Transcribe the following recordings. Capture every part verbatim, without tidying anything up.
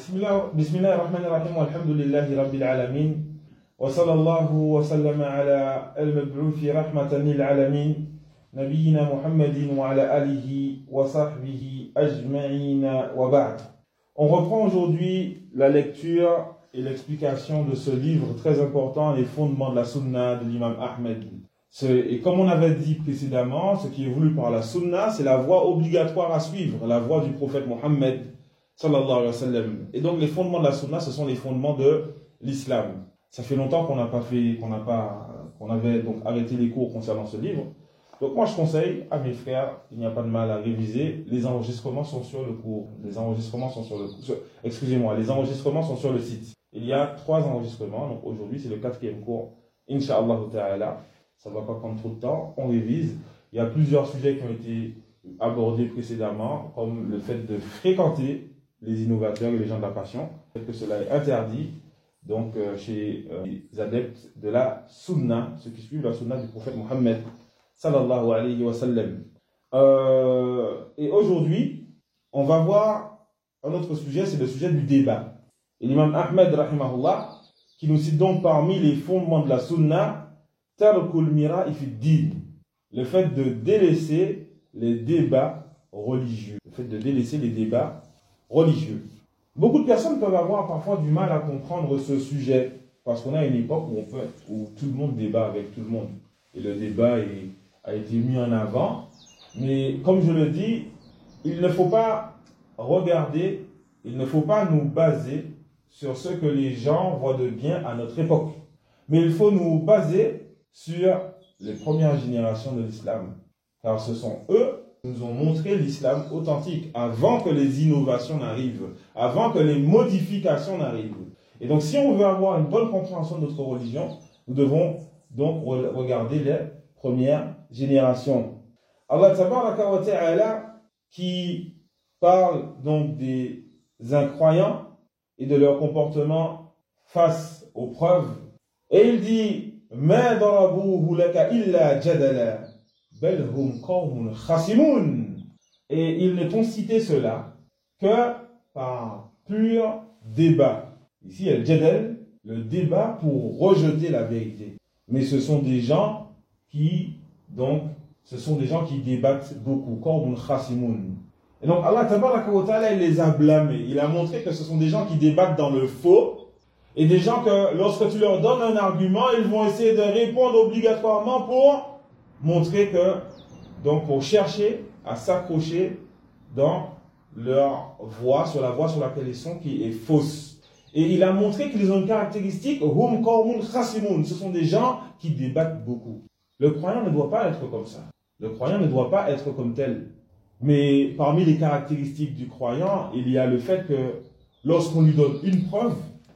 Bismillah, Bismillah ar-Rahman ar-Rahim, walhamdulillahi rabbil alamin, wa sallallahu wa sallama ala al-mab'uthi rahmatan lil alamin, nabiyyina Muhammadin wa ala alihi wa sahbihi ajma'ina wa ba'd. On reprend aujourd'hui la lecture et l'explication de ce livre très important, Les fondements de la Sunna de l'imam Ahmed. Et comme on avait dit précédemment, ce qui est voulu par la Sunna, c'est la voie obligatoire à suivre, la voie du prophète Mohammed sallallahu alayhi wa sallam. Et donc les fondements de la Sunna, ce sont les fondements de l'islam. Ça fait longtemps qu'on n'a pas fait, qu'on n'a pas, qu'on avait donc arrêté les cours concernant ce livre. Donc moi je conseille à mes frères, il n'y a pas de mal à réviser, les enregistrements sont sur le cours, les enregistrements sont sur le cours, excusez-moi, les enregistrements sont sur le site. Il y a trois enregistrements, donc aujourd'hui c'est le quatrième cours, Inch'Allah ta'ala, ça ne va pas prendre trop de temps, on révise. Il y a plusieurs sujets qui ont été abordés précédemment, comme le fait de fréquenter les innovateurs et les gens de la passion, le fait que cela est interdit, donc euh, chez euh, les adeptes de la Sunna, ceux qui suivent la Sunna du prophète Mohammed sallallahu alayhi wa sallam. Euh, et aujourd'hui, on va voir un autre sujet, c'est le sujet du débat. Et l'imam Ahmed, rahimahullah, qui nous cite donc parmi les fondements de la Sunna, tarkul mira'i fi din, le fait de délaisser les débats religieux. Le fait de délaisser les débats religieux. Beaucoup de personnes peuvent avoir parfois du mal à comprendre ce sujet, parce qu'on a une époque où, on peut, où tout le monde débat avec tout le monde. Et le débat est, a été mis en avant. Mais comme je le dis, il ne faut pas regarder, il ne faut pas nous baser sur ce que les gens voient de bien à notre époque. Mais il faut nous baser sur les premières générations de l'islam. Car ce sont eux qui nous ont montré l'islam authentique avant que les innovations n'arrivent, avant que les modifications n'arrivent. Et donc si on veut avoir une bonne compréhension de notre religion, nous devons donc regarder les premières générations. Allah tabaraka wa ta'ala qui parle donc des incroyants et de leur comportement face aux preuves. Et il dit Ma darabuhu laka illa jadala bal hum qawmun khasimun. Et ils ne t'ont cité cela que par pur débat. Ici, il y a le jadal, le débat pour rejeter la vérité. Mais ce sont des gens qui, donc, ce sont des gens qui débattent beaucoup. Qawmun khasimun. Et donc, Allah tabaraka wa ta'ala, il les a blâmés. Il a montré que ce sont des gens qui débattent dans le faux. Et des gens que, lorsque tu leur donnes un argument, ils vont essayer de répondre obligatoirement pour montrer que, donc pour chercher à s'accrocher dans leur voie, sur la voie sur laquelle ils sont, qui est fausse. Et il a montré qu'ils ont une caractéristique, hum qawmun khasimun. Ce sont des gens qui débattent beaucoup. Le croyant ne doit pas être comme ça. Le croyant ne doit pas être comme tel. Mais parmi les caractéristiques du croyant, il y a le fait que lorsqu'on lui donne une preuve,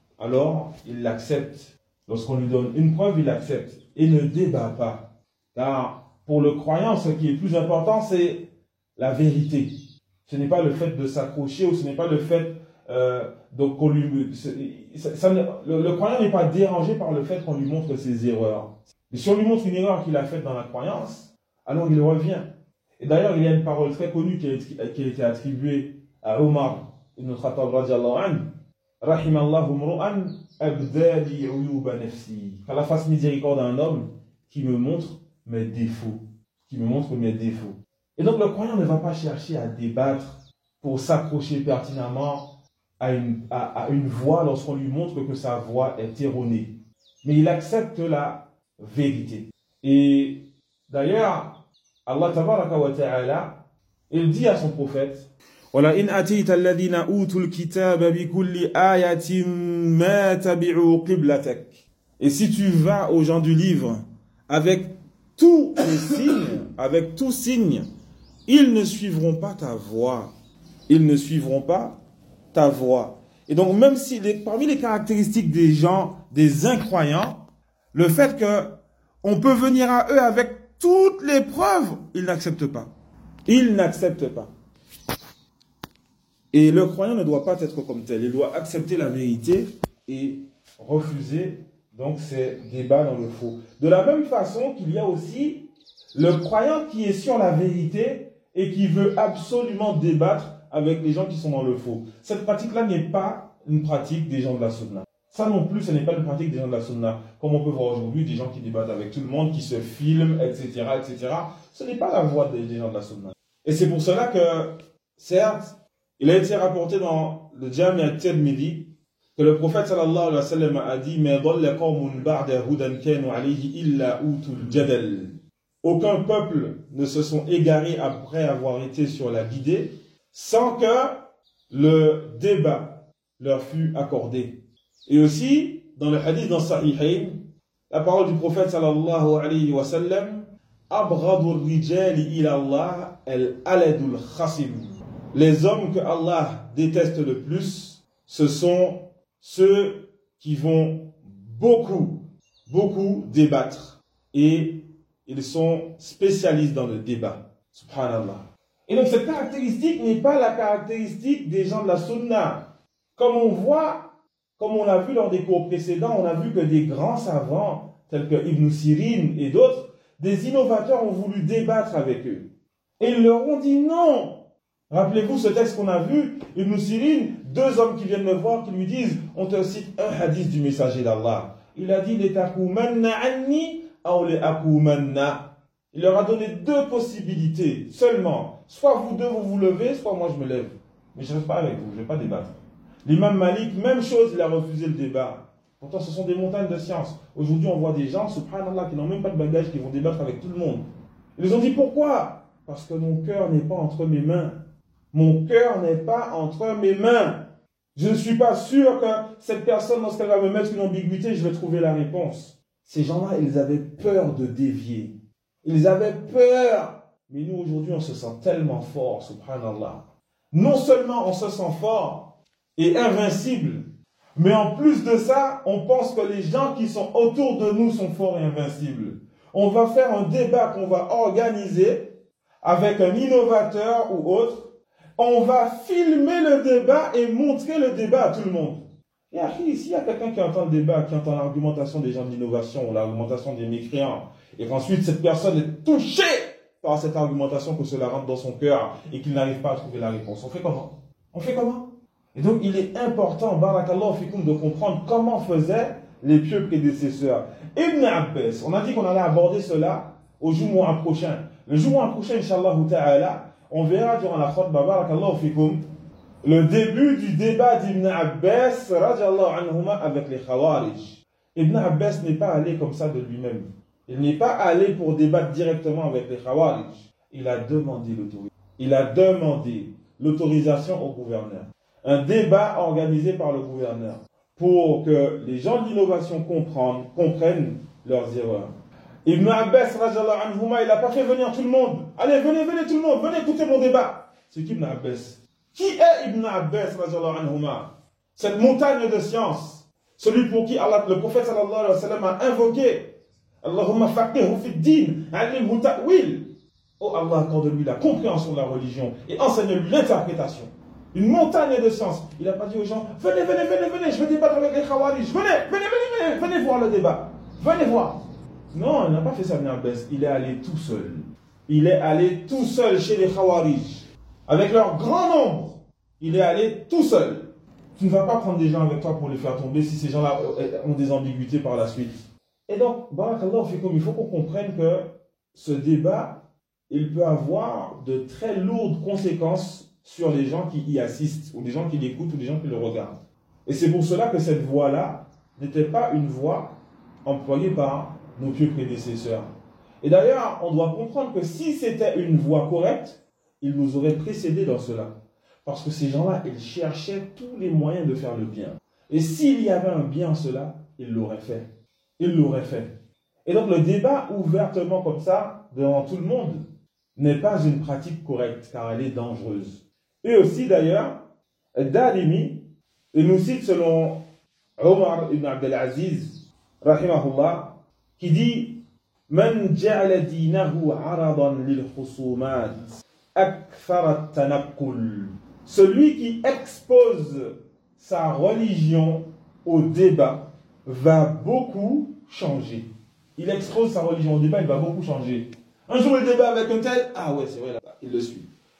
alors il l'accepte. Lorsqu'on lui donne une preuve, il l'accepte et ne débat pas. Car pour le croyant, ce qui est plus important, c'est la vérité. Ce n'est pas le fait de s'accrocher ou ce n'est pas le fait euh, donc qu'on lui. Ça, ça, le, le croyant n'est pas dérangé par le fait qu'on lui montre ses erreurs. Mais si on lui montre une erreur qu'il a faite dans la croyance, alors il revient. Et d'ailleurs, il y a une parole très connue qui a, qui a été attribuée à Omar ibn Khattab radiallahu anhu. Rahimallahu mru'an abdali uyuba nafsi. Qu'Allah fasse miséricorde à un homme qui me montre mes défauts. Qui me montre mes défauts. Et donc le croyant ne va pas chercher à débattre pour s'accrocher pertinemment à une, à, à une voie lorsqu'on lui montre que sa voie est erronée. Mais il accepte la vérité. Et d'ailleurs, Allah tabaraka wa ta'ala, il dit à son prophète, وَلَئِنْ أَتَيْتَ الَّذِينَ أُوتُوا الْكِتَابَ بِكُلِّ آيَةٍ مَا تَبِعُوا قِبْلَتَكَ. Et si tu vas aux gens du livre avec tous les signes, avec tous signes, ils ne suivront pas ta voie. Ils ne suivront pas ta voie. Et donc même si les, parmi les caractéristiques des gens, des incroyants, le fait que on peut venir à eux avec toutes les preuves, ils n'acceptent pas. Ils n'acceptent pas. Et le croyant ne doit pas être comme tel. Il doit accepter la vérité et refuser donc ces débats dans le faux. De la même façon qu'il y a aussi le croyant qui est sur la vérité et qui veut absolument débattre avec les gens qui sont dans le faux. Cette pratique-là n'est pas une pratique des gens de la sunna. Ça non plus, ce n'est pas une pratique des gens de la sunna. Comme on peut voir aujourd'hui, des gens qui débattent avec tout le monde, qui se filment, et cetera, et cetera. Ce n'est pas la voie des gens de la sunna. Et c'est pour cela que, certes, il a été rapporté dans le Jami' al-Tirmidhi que le prophète sallallahu alayhi wa sallam a dit « Mais dhalla qawmun ba'da hudan kanu alayhi illa utul jadal » Aucun peuple ne se sont égarés après avoir été sur la guidée sans que le débat leur fût accordé. Et aussi, dans le hadith dans Sahihayn, la parole du prophète sallallahu alayhi wa sallam « Abghadu rijali ila Allah al-aladul khasim » Les hommes que Allah déteste le plus, ce sont ceux qui vont beaucoup, beaucoup débattre. Et ils sont spécialistes dans le débat. Subhanallah. Et donc cette caractéristique n'est pas la caractéristique des gens de la sunna. Comme on voit, comme on l'a vu lors des cours précédents, on a vu que des grands savants, tels que Ibn Sirin et d'autres, des innovateurs ont voulu débattre avec eux. Et ils leur ont dit non. Rappelez-vous ce texte qu'on a vu, Ibn Sirin, deux hommes qui viennent le voir, qui lui disent, on te cite un hadith du messager d'Allah. Il a dit, Letakumanna anni aw leakumanna. Il leur a donné deux possibilités seulement. Soit vous deux vous vous levez, soit moi je me lève. Mais je ne reste pas avec vous, je ne vais pas débattre. L'imam Malik, même chose, il a refusé le débat. Pourtant ce sont des montagnes de science. Aujourd'hui on voit des gens, subhanallah, qui n'ont même pas de bagage, qui vont débattre avec tout le monde. Ils ont dit pourquoi? Parce que mon cœur n'est pas entre mes mains. Mon cœur n'est pas entre mes mains. Je ne suis pas sûr que cette personne, lorsqu'elle va me mettre une ambiguïté, je vais trouver la réponse. Ces gens-là, ils avaient peur de dévier. Ils avaient peur. Mais nous, aujourd'hui, on se sent tellement fort, subhanallah. Non seulement on se sent fort et invincible, mais en plus de ça, on pense que les gens qui sont autour de nous sont forts et invincibles. On va faire un débat qu'on va organiser avec un innovateur ou autre. On va filmer le débat et montrer le débat à tout le monde. Et après, s'il y a quelqu'un qui entend le débat, qui entend l'argumentation des gens de l'innovation ou l'argumentation des mécréants, et qu'ensuite cette personne est touchée par cette argumentation, que cela rentre dans son cœur et qu'il n'arrive pas à trouver la réponse, on fait comment? On fait comment? Et donc il est important, barakallahu fikoum, de comprendre comment faisaient les pieux prédécesseurs. Ibn Abbas, on a dit qu'on allait aborder cela au Jumu'ah prochain. Le Jumu'ah prochain, Inch'Allah ta'ala, on verra durant la khutbah, barakallahu fikoum, le début du débat d'Ibn Abbas, radiallahu anhuma, avec les Khawarij. Ibn Abbas n'est pas allé comme ça de lui-même. Il n'est pas allé pour débattre directement avec les Khawarij. Il a demandé l'autorisation. Il a demandé l'autorisation au gouverneur. Un débat organisé par le gouverneur pour que les gens de l'innovation comprennent, comprennent leurs erreurs. Ibn Abbas, radiallahu anhuma, il n'a pas fait venir tout le monde. Allez, venez, venez tout le monde, venez écouter mon débat. C'est qui Ibn Abbas? Qui est Ibn Abbas, radiallahu anhuma? Cette montagne de science. Celui pour qui Allah, le prophète sallallahu alayhi wa sallam a invoqué. Allahumma faqihu fi din, alimhu ta'wil. Oh Allah, accorde-lui la compréhension de la religion et enseigne-lui l'interprétation. Une montagne de science. Il n'a pas dit aux gens, venez, venez, venez, venez, je vais débattre avec les Khawarij. Venez, venez, venez, venez, venez voir le débat. Venez voir. Non, il n'a pas fait ça, Ibn Abbas. Il est allé tout seul. Il est allé tout seul chez les Khawarij. Avec leur grand nombre. Il est allé tout seul. Tu ne vas pas prendre des gens avec toi pour les faire tomber si ces gens-là ont des ambiguïtés par la suite. Et donc, barakallahu fikoum, il faut qu'on comprenne que ce débat, il peut avoir de très lourdes conséquences sur les gens qui y assistent, ou les gens qui l'écoutent, ou les gens qui le regardent. Et c'est pour cela que cette voie-là n'était pas une voie employée par nos pieux prédécesseurs. Et d'ailleurs, on doit comprendre que si c'était une voie correcte, ils nous auraient précédés dans cela. Parce que ces gens-là, ils cherchaient tous les moyens de faire le bien. Et s'il y avait un bien en cela, ils l'auraient fait. Ils l'auraient fait. Et donc le débat ouvertement comme ça, devant tout le monde, n'est pas une pratique correcte, car elle est dangereuse. Et aussi d'ailleurs, Darimi, il nous cite selon Omar ibn Abdelaziz, rahimahullah, qui dit « Man ja'ala dinahu aradan lil khusumat, akthara tanakkul » Celui qui expose sa religion au débat va beaucoup changer. Il expose sa religion au débat, il va beaucoup changer. Un jour, il débat avec un tel, ah ouais, c'est vrai, là, il le suit.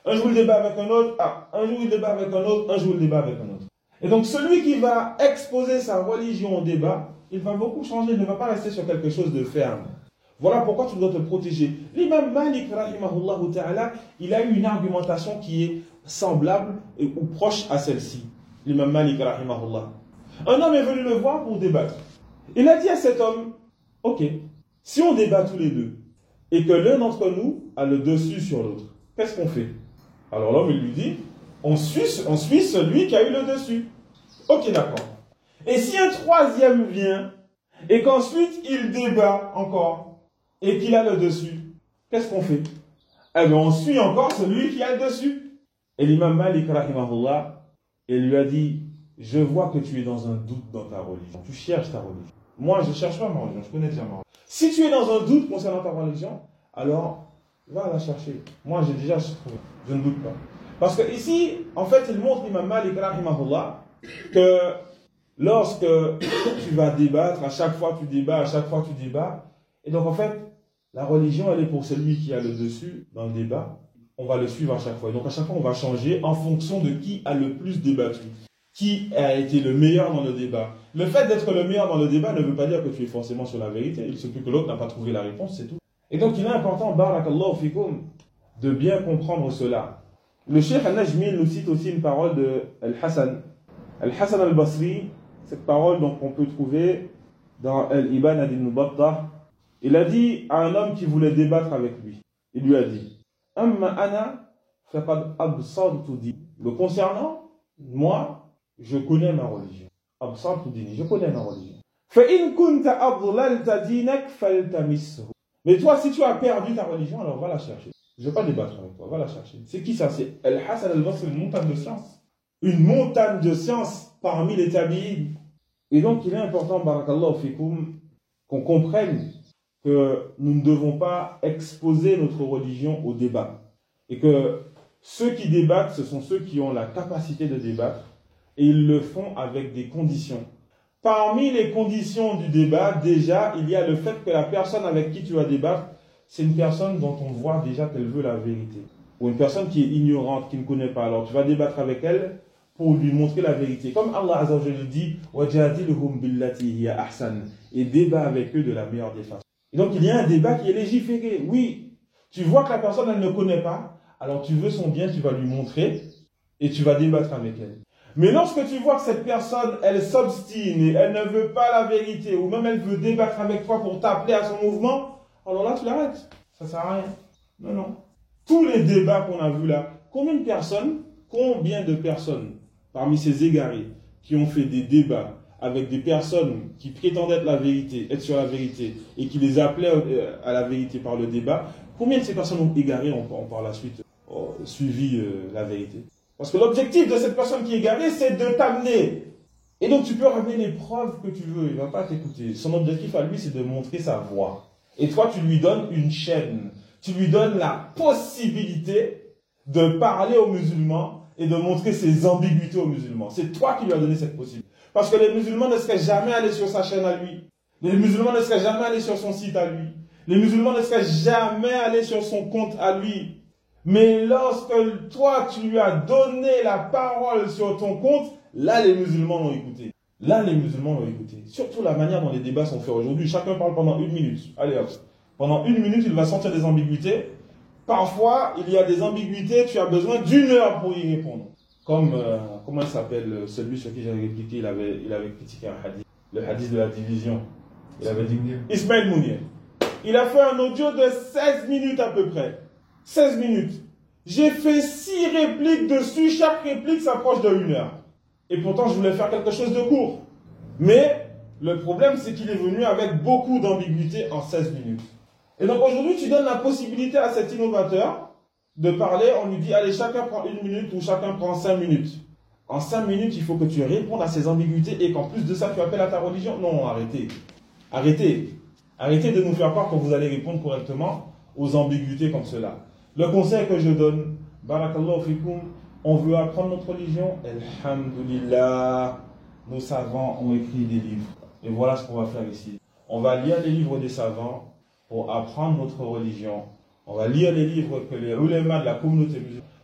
Un jour, il débat avec un autre. Ah, un jour, il débat avec un autre. Un jour, il débat avec un autre. Et donc, celui qui va exposer sa religion au débat, il va beaucoup changer. Il ne va pas rester sur quelque chose de ferme. Voilà pourquoi tu dois te protéger. L'imam Malik, rahimahullah ta'ala, il a eu une argumentation qui est semblable ou proche à celle-ci. L'imam Malik, rahimahullah. Un homme est venu le voir pour débattre. Il a dit à cet homme, ok, si on débat tous les deux, et que l'un d'entre nous a le dessus sur l'autre, qu'est-ce qu'on fait? Alors l'homme, il lui dit, on suit, on suit celui qui a eu le dessus. Ok, d'accord. Et si un troisième vient, et qu'ensuite il débat encore, et qu'il a le dessus, qu'est-ce qu'on fait? Eh bien, on suit encore celui qui a le dessus. Et l'imam Malik, rahimahullah, il lui a dit, je vois que tu es dans un doute dans ta religion. Tu cherches ta religion. Moi, je ne cherche pas ma religion, je connais déjà ma religion. Si tu es dans un doute concernant ta religion, alors, va la chercher. Moi, j'ai déjà trouvé. Je ne doute pas. Parce que ici, en fait, il montre l'imam Malik, rahimahullah, que lorsque tu vas débattre, à chaque fois tu débats, à chaque fois tu débats, et donc en fait, la religion, elle est pour celui qui a le dessus dans le débat. On va le suivre à chaque fois. Et donc à chaque fois, on va changer en fonction de qui a le plus débattu. Qui a été le meilleur dans le débat. Le fait d'être le meilleur dans le débat ne veut pas dire que tu es forcément sur la vérité. Il se peut que l'autre n'a pas trouvé la réponse, c'est tout. Et donc il est important, barakallahu fikum, de bien comprendre cela. Le Cheikh Al-Najmi nous cite aussi une parole de Al-Hassan. Al-Hassan al-Basri, cette parole donc on peut trouver dans Al-Ibana al-Mubattah. Il a dit à un homme qui voulait débattre avec lui, il lui a dit, Amma ana faqad absartu di. Le concernant, moi, je connais ma religion. Absartu dini, je connais ma religion. Fa in kunta adlalta dinak faltamishu. Mais toi, si tu as perdu ta religion, alors va la chercher. Je ne vais pas débattre avec toi, va la chercher. C'est qui ça? C'est Al-Hassan al-Basri, une montagne de science. Une montagne de science parmi les tabi'in. Et donc, il est important, barakallahu fikum, qu'on comprenne que nous ne devons pas exposer notre religion au débat. Et que ceux qui débattent, ce sont ceux qui ont la capacité de débattre, et ils le font avec des conditions. Parmi les conditions du débat, déjà, il y a le fait que la personne avec qui tu vas débattre, c'est une personne dont on voit déjà qu'elle veut la vérité. Ou une personne qui est ignorante, qui ne connaît pas. Alors tu vas débattre avec elle pour lui montrer la vérité. Comme Allah Azza wa Jalla dit, وَجَادِلْهُمْ بِالَّتِي هِيَ أَحْسَنُ, et débat avec eux de la meilleure des façons. Et donc il y a un débat qui est légiféré. Oui, tu vois que la personne, elle ne connaît pas, alors tu veux son bien, tu vas lui montrer et tu vas débattre avec elle. Mais lorsque tu vois que cette personne, elle s'obstine et elle ne veut pas la vérité, ou même elle veut débattre avec toi pour t'appeler à son mouvement, alors là tu l'arrêtes. Ça ne sert à rien. Non, non. Tous les débats qu'on a vus là, combien de personnes, combien de personnes parmi ces égarés qui ont fait des débats avec des personnes qui prétendaient être la vérité, être sur la vérité, et qui les appelaient à la vérité par le débat, combien de ces personnes ont égaré, ont, ont par la suite oh, suivi euh, la vérité? Parce que l'objectif de cette personne qui est égarée, c'est de t'amener. Et donc tu peux ramener les preuves que tu veux, il ne va pas t'écouter. Son objectif à lui, c'est de montrer sa voie. Et toi, tu lui donnes une chaîne. Tu lui donnes la possibilité de parler aux musulmans et de montrer ses ambiguïtés aux musulmans. C'est toi qui lui as donné cette possibilité. Parce que les musulmans ne seraient jamais allés sur sa chaîne à lui. Les musulmans ne seraient jamais allés sur son site à lui. Les musulmans ne seraient jamais allés sur son compte à lui. Mais lorsque toi, tu lui as donné la parole sur ton compte, là, les musulmans l'ont écouté. Là, les musulmans l'ont écouté. Surtout la manière dont les débats sont faits aujourd'hui. Chacun parle pendant une minute. Allez hop. Pendant une minute, il va sortir des ambiguïtés. Parfois, il y a des ambiguïtés, tu as besoin d'une heure pour y répondre. Comme, euh, comment il s'appelle, celui sur qui j'ai répliqué, il avait, il avait critiqué un hadith. Le hadith de la division. Il avait dit, Ismaël Mounier. Il a fait un audio de seize minutes à peu près. seize minutes. J'ai fait six répliques dessus, chaque réplique s'approche de une heure. Et pourtant, je voulais faire quelque chose de court. Mais le problème, c'est qu'il est venu avec beaucoup d'ambiguïté en seize minutes. Et donc aujourd'hui, tu donnes la possibilité à cet innovateur de parler. On lui dit, allez, chacun prend une minute ou chacun prend cinq minutes. En cinq minutes, il faut que tu répondes à ces ambiguïtés et qu'en plus de ça, tu appelles à ta religion. Non, arrêtez. Arrêtez. Arrêtez de nous faire croire que vous allez répondre correctement aux ambiguïtés comme cela. Le conseil que je donne, barakallahu fikum, on veut apprendre notre religion, alhamdulillah, nos savants ont écrit des livres. Et voilà ce qu'on va faire ici. On va lire les livres des savants pour apprendre notre religion. On va lire les livres que les ulémas de la communauté musulmane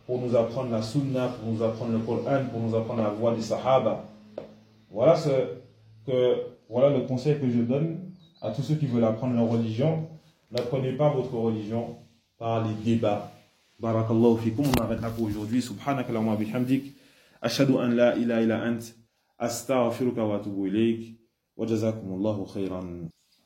pour nous apprendre la sunna, pour nous apprendre le Coran, pour nous apprendre la voie des sahaba. Voilà, ce que, voilà le conseil que je donne à tous ceux qui veulent apprendre leur religion. N'apprenez pas votre religion par les débats. Barakallahu fikum, on arrête là pour aujourd'hui. Subhanaka Allahumma bihamdik. Ashhadu an la ilaha illa ant. Astaghfiruka wa atubu ilayk. Wa jazakumullahu khairan.